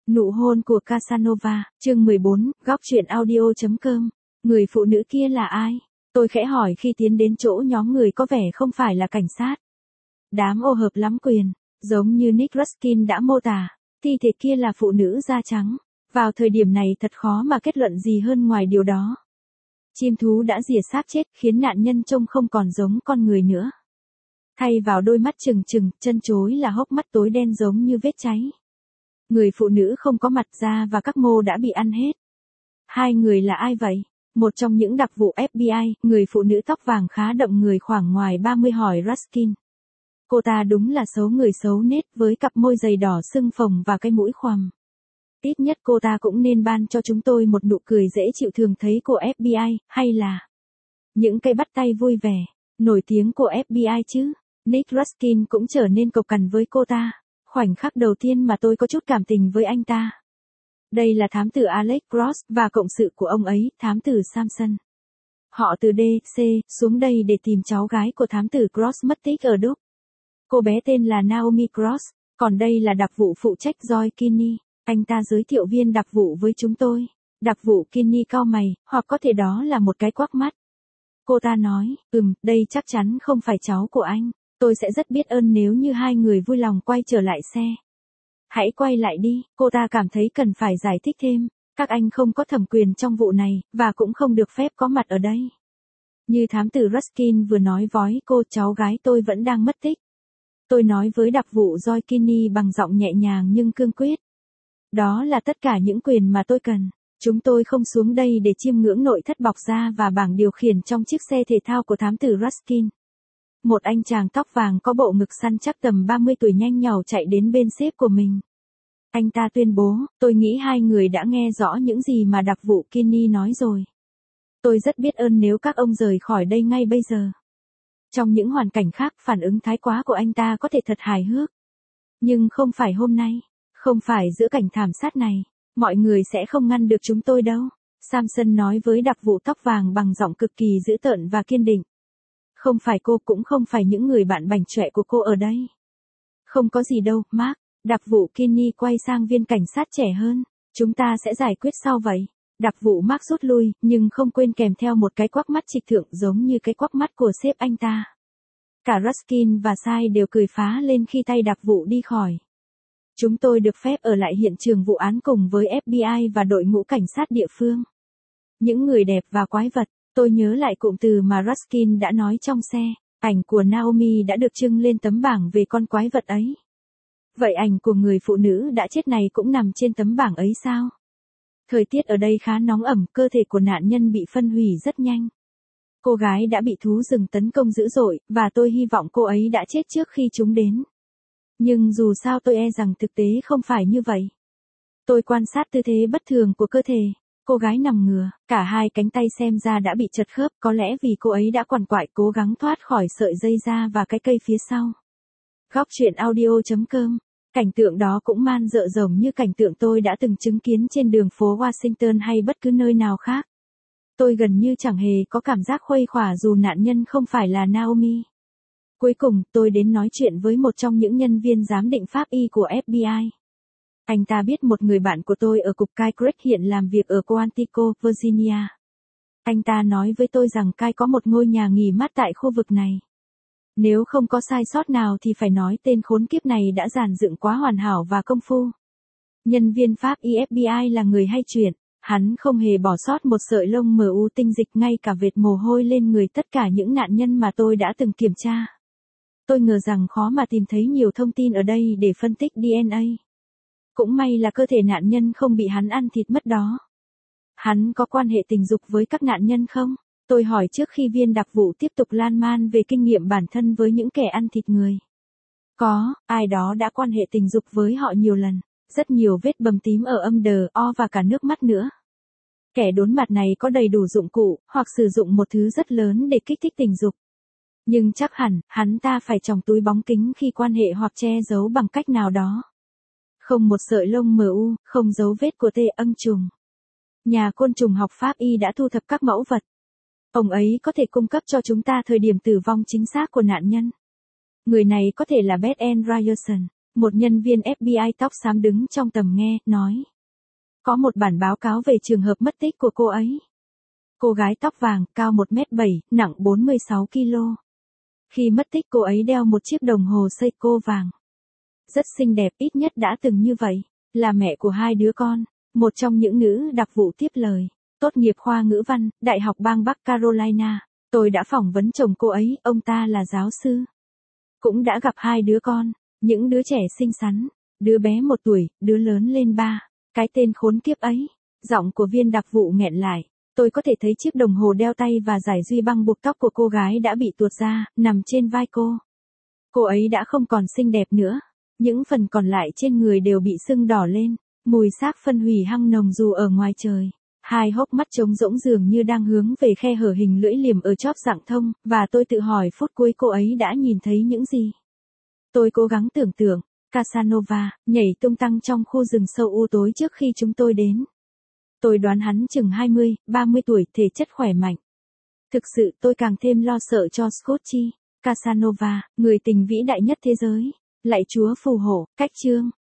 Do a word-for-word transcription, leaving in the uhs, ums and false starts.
Nụ hôn của Casanova, chương mười bốn, góc truyện audio chấm com. Người phụ nữ kia là ai? Tôi khẽ hỏi khi tiến đến chỗ nhóm người có vẻ không phải là cảnh sát. Đám ô hợp lắm quyền, giống như Nick Ruskin đã mô tả, thi thể kia là phụ nữ da trắng. Vào thời điểm này thật khó mà kết luận gì hơn ngoài điều đó. Chim thú đã rỉa xác chết khiến nạn nhân trông không còn giống con người nữa. Thay vào đôi mắt trừng trừng, chân chối là hốc mắt tối đen giống như vết cháy. Người phụ nữ không có mặt da và các mô đã bị ăn hết. Hai người là ai vậy? Một trong những đặc vụ ép bê i, người phụ nữ tóc vàng khá đậm người khoảng ngoài ba mươi hỏi Ruskin. Cô ta đúng là xấu người xấu nết với cặp môi dày đỏ sưng phồng và cái mũi khoằm. Ít nhất cô ta cũng nên ban cho chúng tôi một nụ cười dễ chịu thường thấy của ép bê i, hay là những cây bắt tay vui vẻ, nổi tiếng của ép bê i chứ. Nick Ruskin cũng trở nên cộc cằn với cô ta. Khoảnh khắc đầu tiên mà tôi có chút cảm tình với anh ta. Đây là thám tử Alex Cross và cộng sự của ông ấy, thám tử Samson. Họ từ D C xuống đây để tìm cháu gái của thám tử Cross mất tích ở Đức. Cô bé tên là Naomi Cross, còn đây là đặc vụ phụ trách Joy Kinney. Anh ta giới thiệu viên đặc vụ với chúng tôi. Đặc vụ Kinney cau mày, hoặc có thể đó là một cái quắc mắt. Cô ta nói, ừm, đây chắc chắn không phải cháu của anh. Tôi sẽ rất biết ơn nếu như hai người vui lòng quay trở lại xe. Hãy quay lại đi, cô ta cảm thấy cần phải giải thích thêm. Các anh không có thẩm quyền trong vụ này, và cũng không được phép có mặt ở đây. Như thám tử Ruskin vừa nói với cô, cháu gái tôi vẫn đang mất tích. Tôi nói với đặc vụ Joy Kinney bằng giọng nhẹ nhàng nhưng cương quyết. Đó là tất cả những quyền mà tôi cần. Chúng tôi không xuống đây để chiêm ngưỡng nội thất bọc da và bảng điều khiển trong chiếc xe thể thao của thám tử Ruskin. Một anh chàng tóc vàng có bộ ngực săn chắc tầm ba mươi tuổi nhanh nhảu chạy đến bên sếp của mình. Anh ta tuyên bố, tôi nghĩ hai người đã nghe rõ những gì mà đặc vụ Kinney nói rồi. Tôi rất biết ơn nếu các ông rời khỏi đây ngay bây giờ. Trong những hoàn cảnh khác, phản ứng thái quá của anh ta có thể thật hài hước. Nhưng không phải hôm nay, không phải giữa cảnh thảm sát này, mọi người sẽ không ngăn được chúng tôi đâu. Samson nói với đặc vụ tóc vàng bằng giọng cực kỳ dữ tợn và kiên định. Không phải cô, cũng không phải những người bạn bảnh trọe của cô ở đây. Không có gì đâu, Mark. Đặc vụ Kinney quay sang viên cảnh sát trẻ hơn. Chúng ta sẽ giải quyết sau vậy. Đặc vụ Mark rút lui, nhưng không quên kèm theo một cái quắc mắt trịch thượng giống như cái quắc mắt của sếp anh ta. Cả Ruskin và Sai đều cười phá lên khi tay đặc vụ đi khỏi. Chúng tôi được phép ở lại hiện trường vụ án cùng với ép bê i và đội ngũ cảnh sát địa phương. Những người đẹp và quái vật. Tôi nhớ lại cụm từ mà Ruskin đã nói trong xe, ảnh của Naomi đã được trưng lên tấm bảng về con quái vật ấy. Vậy ảnh của người phụ nữ đã chết này cũng nằm trên tấm bảng ấy sao? Thời tiết ở đây khá nóng ẩm, cơ thể của nạn nhân bị phân hủy rất nhanh. Cô gái đã bị thú rừng tấn công dữ dội, và tôi hy vọng cô ấy đã chết trước khi chúng đến. Nhưng dù sao tôi e rằng thực tế không phải như vậy. Tôi quan sát tư thế bất thường của cơ thể. Cô gái nằm ngửa, cả hai cánh tay xem ra đã bị chật khớp, có lẽ vì cô ấy đã quằn quại cố gắng thoát khỏi sợi dây da và cái cây phía sau. Góc truyện audio chấm com. Cảnh tượng đó cũng man rợ rồng như cảnh tượng tôi đã từng chứng kiến trên đường phố Washington hay bất cứ nơi nào khác. Tôi gần như chẳng hề có cảm giác khuây khỏa dù nạn nhân không phải là Naomi. Cuối cùng, tôi đến nói chuyện với một trong những nhân viên giám định pháp y của ép bê i. Anh ta biết một người bạn của tôi ở cục Kai Craig hiện làm việc ở Quantico, Virginia. Anh ta nói với tôi rằng Kai có một ngôi nhà nghỉ mát tại khu vực này. Nếu không có sai sót nào thì phải nói tên khốn kiếp này đã dàn dựng quá hoàn hảo và công phu. Nhân viên pháp y ép bê i là người hay chuyện, hắn không hề bỏ sót một sợi lông mờ u tinh dịch ngay cả vệt mồ hôi lên người tất cả những nạn nhân mà tôi đã từng kiểm tra. Tôi ngờ rằng khó mà tìm thấy nhiều thông tin ở đây để phân tích đê en a. Cũng may là cơ thể nạn nhân không bị hắn ăn thịt mất đó. Hắn có quan hệ tình dục với các nạn nhân không? Tôi hỏi trước khi viên đặc vụ tiếp tục lan man về kinh nghiệm bản thân với những kẻ ăn thịt người. Có, ai đó đã quan hệ tình dục với họ nhiều lần, rất nhiều vết bầm tím ở âm đờ, o và cả nước mắt nữa. Kẻ đốn mặt này có đầy đủ dụng cụ, hoặc sử dụng một thứ rất lớn để kích thích tình dục. Nhưng chắc hẳn, hắn ta phải tròng túi bóng kính khi quan hệ hoặc che giấu bằng cách nào đó. Không một sợi lông mờ u, không dấu vết của tê ưng trùng. Nhà côn trùng học pháp y đã thu thập các mẫu vật. Ông ấy có thể cung cấp cho chúng ta thời điểm tử vong chính xác của nạn nhân. Người này có thể là Beth Ann Ryerson, Một nhân viên ép bê i tóc xám đứng trong tầm nghe, nói. Có một bản báo cáo về trường hợp mất tích của cô ấy. Cô gái tóc vàng, cao một mét bảy, nặng bốn mươi sáu ki lô gam. Khi mất tích cô ấy đeo một chiếc đồng hồ Seiko vàng. Rất xinh đẹp, ít nhất đã từng như vậy. Là mẹ của hai đứa con. Một trong những nữ đặc vụ tiếp lời. Tốt nghiệp khoa ngữ văn, Đại học bang Bắc Carolina. Tôi đã phỏng vấn chồng cô ấy, ông ta là giáo sư. Cũng đã gặp hai đứa con. Những đứa trẻ xinh xắn. Đứa bé một tuổi, đứa lớn lên ba. Cái tên khốn kiếp ấy. Giọng của viên đặc vụ nghẹn lại. Tôi có thể thấy chiếc đồng hồ đeo tay và dải duy băng buộc tóc của cô gái đã bị tuột ra, nằm trên vai cô. Cô ấy đã không còn xinh đẹp nữa. Những phần còn lại trên người đều bị sưng đỏ lên. Mùi xác phân hủy hăng nồng dù ở ngoài trời. Hai hốc mắt trống rỗng dường như đang hướng về khe hở hình lưỡi liềm ở chóp rạng thông, và tôi tự hỏi phút cuối cô ấy đã nhìn thấy những gì. Tôi cố gắng tưởng tượng, Casanova, nhảy tung tăng trong khu rừng sâu u tối trước khi chúng tôi đến. Tôi đoán hắn chừng hai mươi, ba mươi tuổi, thể chất khỏe mạnh. Thực sự tôi càng thêm lo sợ cho Scotty. Casanova, người tình vĩ đại nhất thế giới. Lạy Chúa phù hộ, cách chương.